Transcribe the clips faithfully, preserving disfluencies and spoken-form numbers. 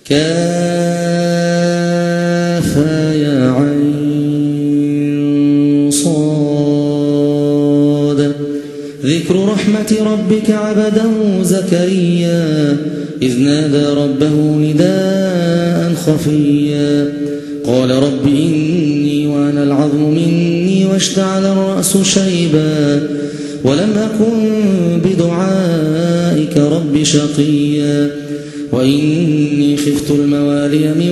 كافها يا عين صاد. ذكر رحمة ربك عبده زكريا إذ نادى ربه نداء خفيا قال رب إني وأنا العظم مني واشتعل الرأس شيبا ولم أكن بدعائك رب شقيا وإني خفت الموالي من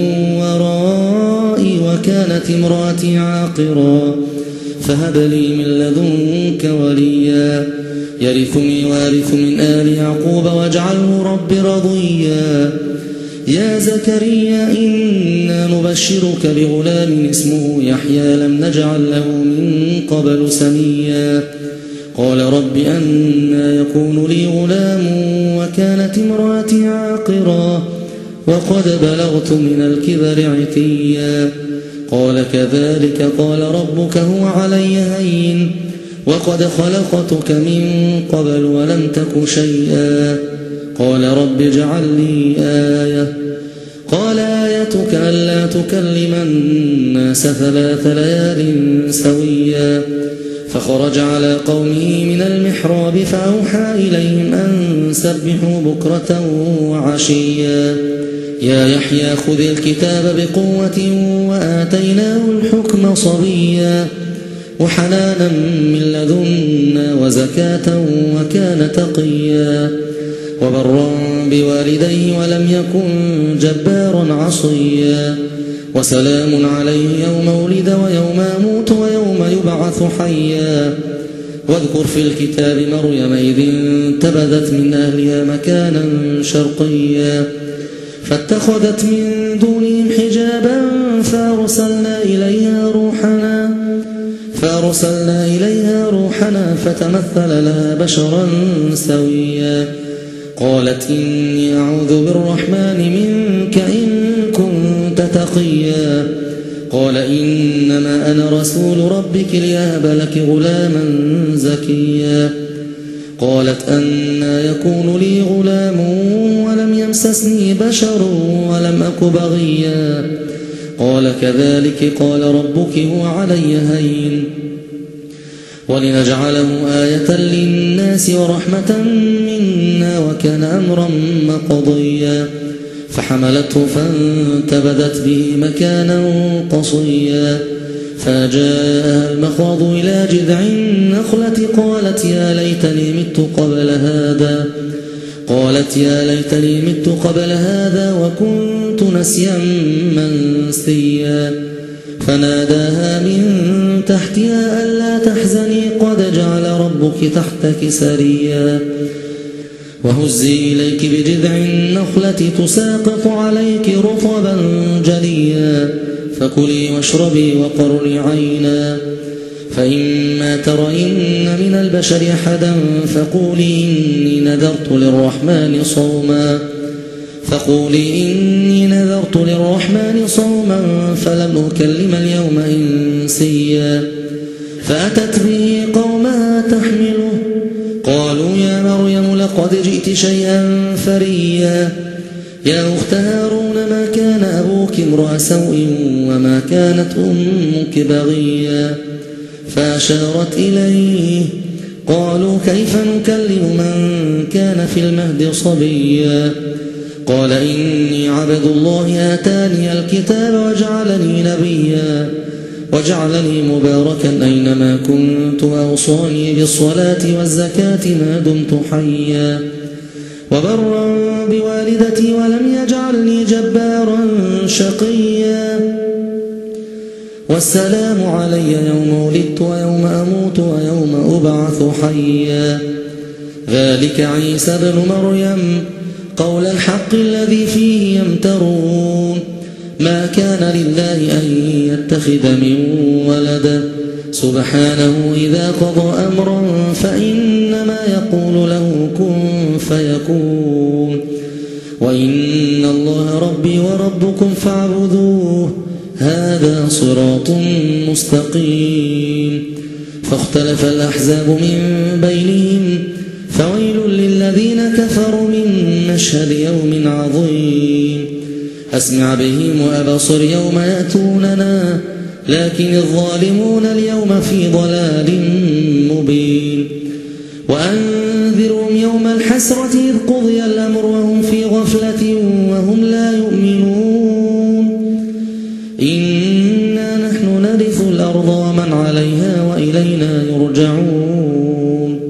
ورائي وكانت امرأتي عاقرا فهب لي من لدنك وليا يرثني وارث من آل يعقوب واجعله رب رضيا. يا زكريا إنا نبشرك بغلام اسمه يحيى لم نجعل له من قبل سميا قال رب أنى يكون لي غلام وكانت امرأتي عاقرا وقد بلغت من الكبر عتيا قال كذلك قال ربك هو علي هين وقد خلقتك من قبل ولم تك شيئا قال رب اجعل لي آية قال آيتك ألا تكلم الناس ثلاث ليال سويا فخرج على قومه من المحراب فأوحى إليهم أن سبحوا بكرة وعشيا يا يحيى خذ الكتاب بقوة وآتيناه الحكم صبيا وحنانا من لدنا وزكاة وكان تقيا وبرا بوالديه ولم يكن جبارا عصيا وسلام عليه يوم ولد ويوم يموت ويوم يبعث حيا واذكر في الكتاب مريم إذ انتبذت من أهلها مكانا شرقيا فاتخذت من دونهم حجابا فأرسلنا إليها روحنا فأرسلنا إليها روحنا فتمثل لها بشرا سويا قالت إني أعوذ بالرحمن منك إن كنت تقيا قال إنما أنا رسول ربك لأهب لك غلاما زكيا قالت أنى يكون لي غلام ولم يمسسني بشر ولم أك بغيا قال كذلك قال ربك هو علي هين ولنجعله آية للناس ورحمة منا وكان أمرا مقضيا فحملته فانتبذت به مكانا قصيا فجاءها المخاض إلى جذع النخلة قالت يا ليتني مت قبل هذا قالت يا ليتني مت قبل هذا وكنت نسيا منسيا فناداها من تحتها ألا تحزني قد جعل ربك تحتك سريا وهزي إليك بجذع النخلة تساقط عليك رطبا جنيا فكلي واشربي وقري عينا فإما ترين من البشر أحدا فقولي إني نذرت للرحمن صوما فقولي إني نذرت للرحمن صوما فلن أكلم اليوم إنسيا فأتت به قومها تحمله قالوا يا مريم لقد جئت شيئا فريا يا أخت هارون ما كان أبوك امرأ سوء وما كانت أمك بغيا فأشارت إليه قالوا كيف نكلم من كان في المهد صبيا قال إني عبد الله آتاني الكتاب وجعلني نبيا وجعلني مباركا أينما كنت وأوصاني بالصلاة والزكاة ما دمت حيا وبرا بوالدتي ولم يجعلني جبارا شقيا والسلام علي يوم ولدت ويوم أموت ويوم أبعث حيا ذلك عيسى بن مريم قول الحق الذي فيه يمترون ما كان لله أن يتخذ من ولد سبحانه إذا قضى أمرا فإنما يقول له كن فيكون وإن الله ربي وربكم فاعبدوه هذا صراط مستقيم فاختلف الأحزاب من بينهم فويل للذين كفروا من مشهد يوم عظيم أسمع بهم وأبصر يوم يأتوننا، لكن الظالمون اليوم في ضلال مبين. وأنذرهم يوم الحسرة إذ قضي الأمر وهم في غفلة وهم لا يؤمنون. إنا نحن نرث الأرض ومن عليها وإلينا يرجعون.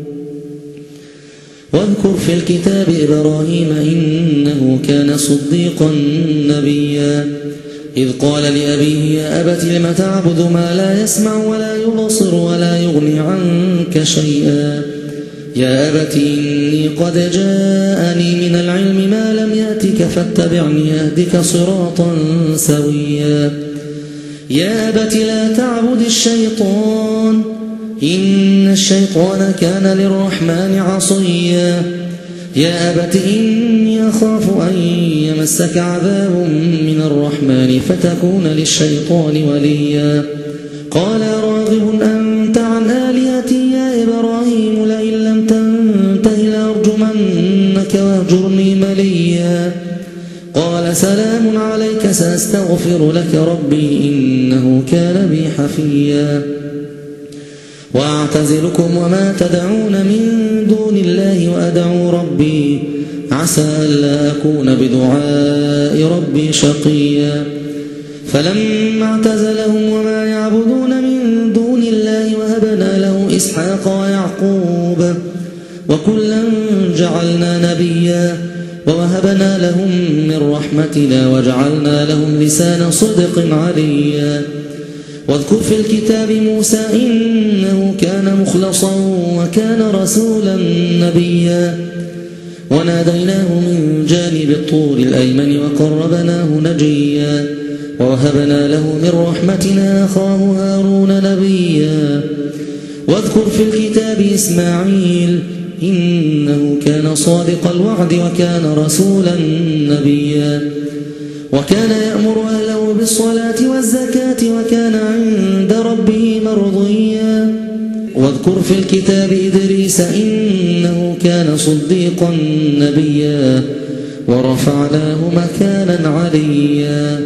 واذكر في الكتاب إبراهيم إنه كان صديقا نبيا، إذ قال لأبيه يا أبت لم تعبد ما لا يسمع ولا يبصر ولا يغني عنك شيئا، يا أبت إني قد جاءني من العلم ما لم يأتك فاتبعني أهدك صراطا سويا. يا أبت لا تعبد الشيطان إن الشيطان كان للرحمن عصيا. يا أبت إني أخاف أن يمسك عذاب من الرحمن فتكون للشيطان وليا. قال راغب أنت عن آلهتي يا إبراهيم لئن لم تنته لأرجمنك واهجرني مليا. قال سلام عليك سأستغفر لك ربي إنه كان بي حفيا. وأعتزلكم وما تدعون من دون الله وأدعو ربي عسى ألا أكون بدعاء ربي شقيا. فلما اعتزلهم وما يعبدون من دون الله وهبنا له إسحاق ويعقوب وكلا جعلنا نبيا ووهبنا لهم من رحمتنا وجعلنا لهم لسان صدق عليا. واذكر في الكتاب موسى إنه كان مخلصا وكان رسولا نبيا. وناديناه من جانب الطور الأيمن وقربناه نجيا ووهبنا له من رحمتنا أخاه هارون نبيا. واذكر في الكتاب إسماعيل إنه كان صادق الوعد وكان رسولا نبيا. وكان يأمر أهله بالصلاة والزكاة وكان عند ربه مرضيا. واذكر في الكتاب إدريس إنه كان صديقا نبيا ورفعناه مكانا عليا.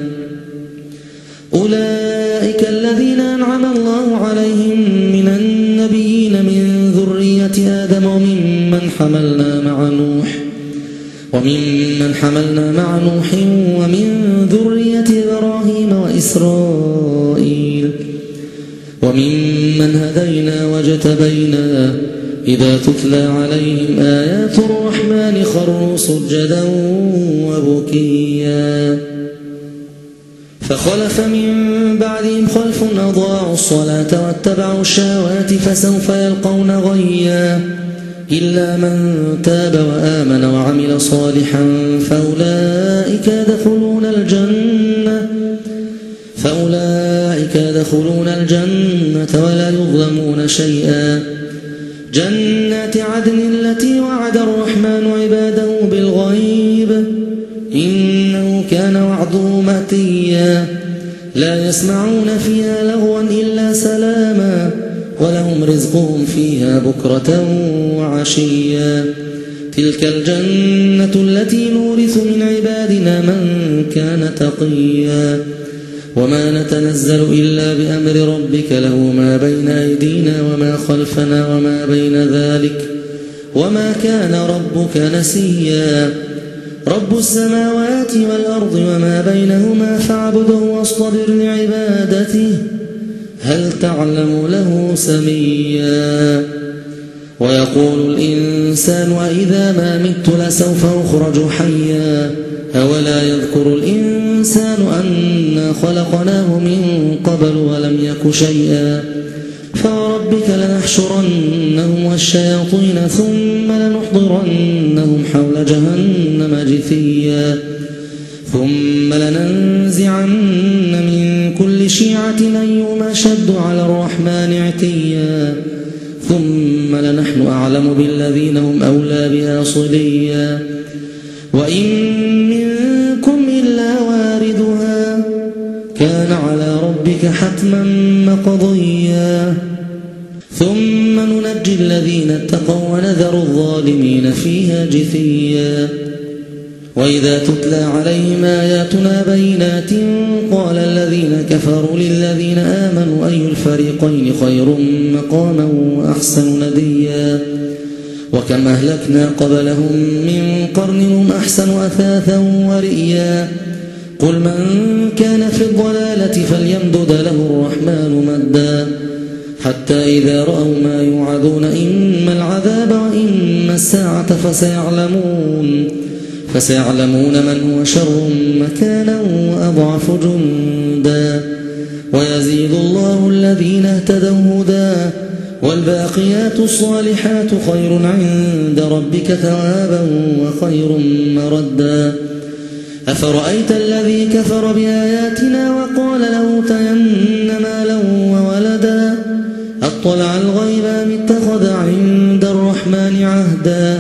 أولئك الذين أنعم الله عليهم من النبيين من ذرية آدم وممن حملنا مع نوح وممن حملنا مع نوح ومن ذرية إبراهيم وإسرائيل وممن هدينا واجتبينا إذا تتلى عليهم آيات الرحمن خروا سجدا وبكيا. فخلف من بعدهم خلف أضاعوا الصلاة واتبعوا الشهوات فسوف يلقون غيا. إلا من تاب وآمن وعمل صالحا فأولئك يدخلون الجنة فأولئك يدخلون الجنة ولا يظلمون شيئا. جنات عدن التي وعد الرحمن عباده بالغيب إنه كان وعده مأتيا. لا يسمعون فيها لغوا إلا سلاما ولهم رزقهم فيها بكرة وعشيا. تلك الجنة التي نورث من عبادنا من كان تقيا. وما نتنزل إلا بأمر ربك له ما بين أيدينا وما خلفنا وما بين ذلك وما كان ربك نسيا. رب السماوات والأرض وما بينهما فاعبده واصطبر لعبادته هل تعلم له سميا. ويقول الإنسان وإذا ما مت لسوف أخرج حيا. أولا يذكر الإنسان أنا خلقناه من قبل ولم يك شيئا. فوربك لنحشرنهم والشياطين ثم لنحضرنهم حول جهنم جثيا. ثم لننزعن من كل شيعة أيهم أشد على الرحمن عتيا. ثم لنحن أعلم بالذين هم أولى بها صليا. وإن منكم إلا واردها كان على ربك حتما مقضيا. ثم ننجي الذين اتقوا ونذر الظالمين فيها جثيا. وإذا تتلى عليهم آياتنا بينات قال الذين كفروا للذين آمنوا أي الفريقين خير مقاما وأحسن نديا وكم أهلكنا قبلهم من قرن هم أحسن أثاثا ورئيا قل من كان في الضلالة فليمدد له الرحمن مدا حتى إذا رأوا ما يوعدون إما العذاب وإما الساعة فسيعلمون فسيعلمون من هو شر مكانا وأضعف جندا ويزيد الله الذين اهتدوا هدى والباقيات الصالحات خير عند ربك ثوابا وخير مردا أفرأيت الذي كفر بآياتنا وقال لأوتين مالا وولدا أطلع الغيب أم اتخذ عند الرحمن عهدا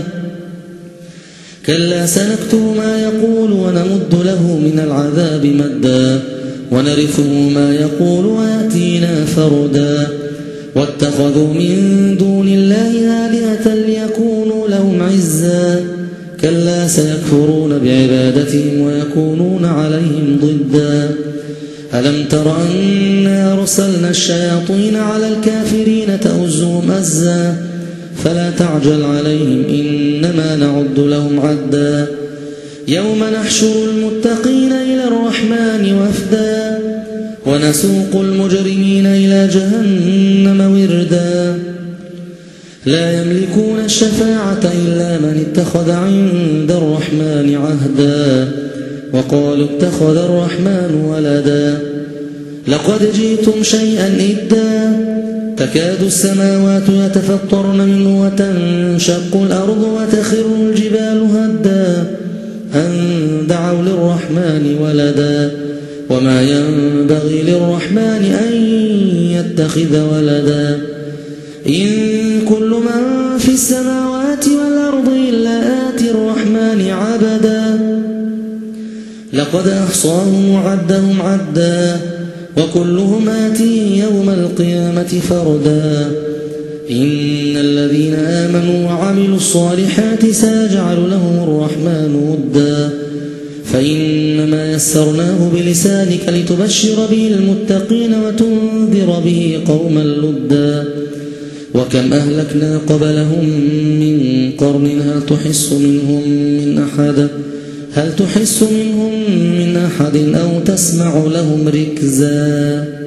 كلا سنكتب ما يقول ونمد له من العذاب مدا ونرثه ما يقول ويأتينا فردا واتخذوا من دون الله آلهة ليكونوا لهم عزا كلا سيكفرون بعبادتهم ويكونون عليهم ضدا ألم تر أنا أرسلنا الشياطين على الكافرين تؤزهم أزا فلا تعجل عليهم إنما نعد لهم عدا يوم نحشر المتقين إلى الرحمن وفدا ونسوق المجرمين إلى جهنم وردا لا يملكون الشفاعة إلا من اتخذ عند الرحمن عهدا وقالوا اتخذ الرحمن ولدا لقد جئتم شيئا إدا تكاد السماوات يتفطرن منه وتنشق الأرض وتخر الجبال هدا أن دعوا للرحمن ولدا وما ينبغي للرحمن أن يتخذ ولدا إن كل من في السماوات والأرض إلا آتي الرحمن عبدا لقد أحصاهم وعدهم عدا وكلهم آتيه يوم القيامة فردا إن الذين آمنوا وعملوا الصالحات سيجعل لهم الرحمن ودا فإنما يسرناه بلسانك لتبشر به المتقين وتنذر به قوما لدا وكم أهلكنا قبلهم من قرن هل تحس منهم من أحد هل تحس منهم من أحد أو تسمع لهم ركزا